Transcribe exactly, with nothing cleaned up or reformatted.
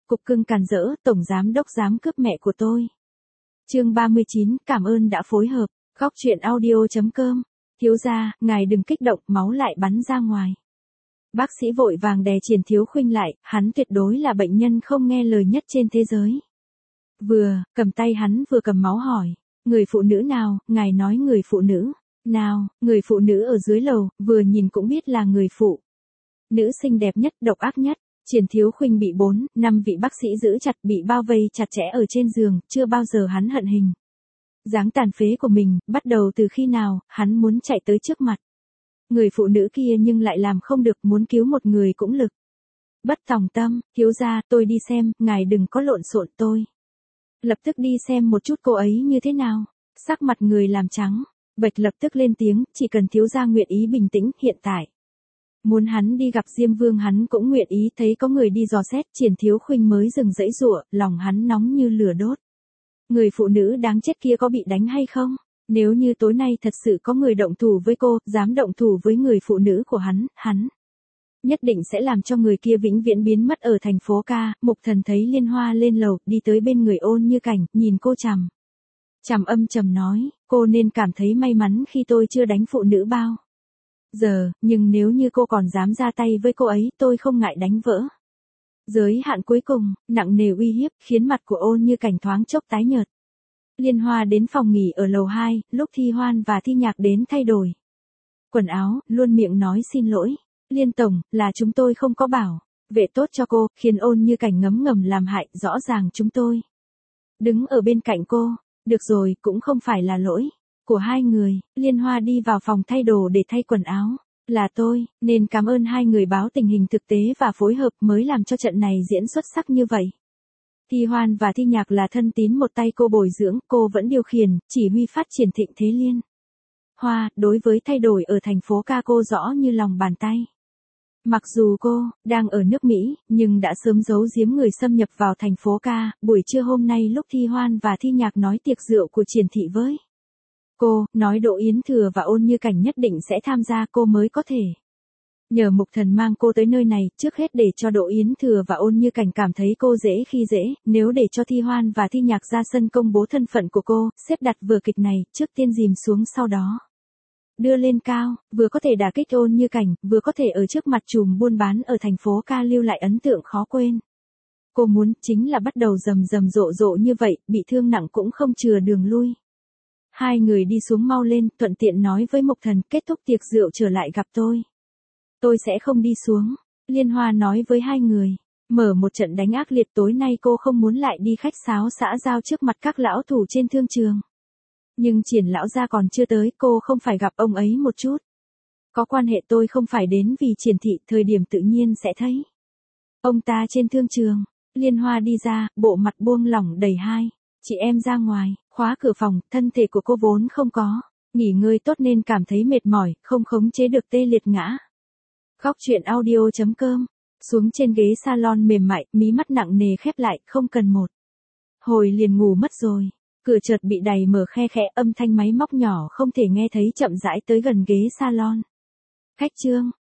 cục cưng càn rỡ, tổng giám đốc dám cướp mẹ của tôi. Chương ba mươi chín, cảm ơn đã phối hợp. Góc truyện audio chấm com. Thiếu gia, ngài đừng kích động, máu lại bắn ra ngoài. Bác sĩ vội vàng đè Triển Thiếu Khuynh lại, hắn tuyệt đối là bệnh nhân không nghe lời nhất trên thế giới. Vừa, cầm tay hắn vừa cầm máu hỏi, người phụ nữ nào, ngài nói người phụ nữ, nào, người phụ nữ ở dưới lầu, vừa nhìn cũng biết là người phụ. Nữ xinh đẹp nhất, độc ác nhất. Triển Thiếu Khuynh bị bốn, năm vị bác sĩ giữ chặt, bị bao vây chặt chẽ ở trên giường, chưa bao giờ hắn hận hình dáng tàn phế của mình, bắt đầu từ khi nào, hắn muốn chạy tới trước mặt. Người phụ nữ kia nhưng lại làm không được, muốn cứu một người cũng lực. Bất tòng tâm, thiếu gia, tôi đi xem, ngài đừng có lộn xộn tôi. Lập tức đi xem một chút cô ấy như thế nào. Sắc mặt người làm trắng, Bạch lập tức lên tiếng, chỉ cần thiếu gia nguyện ý bình tĩnh, hiện tại. Muốn hắn đi gặp Diêm Vương hắn cũng nguyện ý, thấy có người đi dò xét, Triển Thiếu Khuynh mới dừng dãy giụa, lòng hắn nóng như lửa đốt. Người phụ nữ đáng chết kia có bị đánh hay không? Nếu như tối nay thật sự có người động thủ với cô, dám động thủ với người phụ nữ của hắn, hắn nhất định sẽ làm cho người kia vĩnh viễn biến mất ở thành phố ca. Mục Thần thấy Liên Hoa lên lầu, đi tới bên người Ôn Như Cảnh, nhìn cô chằm chằm âm trầm nói, cô nên cảm thấy may mắn khi tôi chưa đánh phụ nữ bao giờ, nhưng nếu như cô còn dám ra tay với cô ấy, tôi không ngại đánh vỡ. Giới hạn cuối cùng, nặng nề uy hiếp, khiến mặt của Ôn Như Cảnh thoáng chốc tái nhợt. Liên Hoa đến phòng nghỉ ở lầu hai, lúc Thi Hoan và Thi Nhạc đến thay đổi quần áo, luôn miệng nói xin lỗi. Liên tổng, là chúng tôi không có bảo vệ tốt cho cô, khiến Ôn Như Cảnh ngấm ngầm làm hại, rõ ràng chúng tôi đứng ở bên cạnh cô. Được rồi, cũng không phải là lỗi của hai người. Liên Hoa đi vào phòng thay đồ để thay quần áo. Là tôi, nên cảm ơn hai người báo tình hình thực tế và phối hợp mới làm cho trận này diễn xuất sắc như vậy. Thi Hoan và Thi Nhạc là thân tín một tay cô bồi dưỡng, cô vẫn điều khiển, chỉ huy phát triển Thịnh Thế Liên Hoa, đối với thay đổi ở thành phố ca cô rõ như lòng bàn tay. Mặc dù cô đang ở nước Mỹ, nhưng đã sớm giấu giếm người xâm nhập vào thành phố ca. Buổi trưa hôm nay lúc Thi Hoan và Thi Nhạc nói tiệc rượu của Triển thị với cô, nói Đỗ Yến Thừa và Ôn Như Cảnh nhất định sẽ tham gia, cô mới có thể nhờ Mục Thần mang cô tới nơi này, trước hết để cho Đỗ Yến Thừa và Ôn Như Cảnh cảm thấy cô dễ khi dễ. Nếu để cho Thi Hoan và Thi Nhạc ra sân công bố thân phận của cô, xếp đặt vở kịch này, trước tiên dìm xuống sau đó đưa lên cao, vừa có thể đả kích Ôn Như Cảnh, vừa có thể ở trước mặt trùm buôn bán ở thành phố ca lưu lại ấn tượng khó quên. Cô muốn, chính là bắt đầu rầm rầm rộ rộ như vậy, bị thương nặng cũng không chừa đường lui. Hai người đi xuống mau lên, thuận tiện nói với Mục Thần, kết thúc tiệc rượu trở lại gặp tôi. Tôi sẽ không đi xuống. Liên Hoa nói với hai người, mở một trận đánh ác liệt, tối nay cô không muốn lại đi khách sáo xã giao trước mặt các lão thủ trên thương trường. Nhưng Triển lão gia còn chưa tới, cô không phải gặp ông ấy một chút. Có quan hệ, tôi không phải đến vì Triển thị, thời điểm tự nhiên sẽ thấy ông ta trên thương trường. Liên Hoa đi ra, bộ mặt buông lỏng đầy hai. Chị em ra ngoài, khóa cửa phòng, thân thể của cô vốn không có nghỉ ngơi tốt nên cảm thấy mệt mỏi, không khống chế được tê liệt ngã. Góc truyện audio chấm com. Xuống trên ghế salon mềm mại, mí mắt nặng nề khép lại, không cần một hồi liền ngủ mất rồi. Cửa chợt bị đẩy mở khe khẽ, âm thanh máy móc nhỏ không thể nghe thấy chậm rãi tới gần ghế salon. Khách Trương,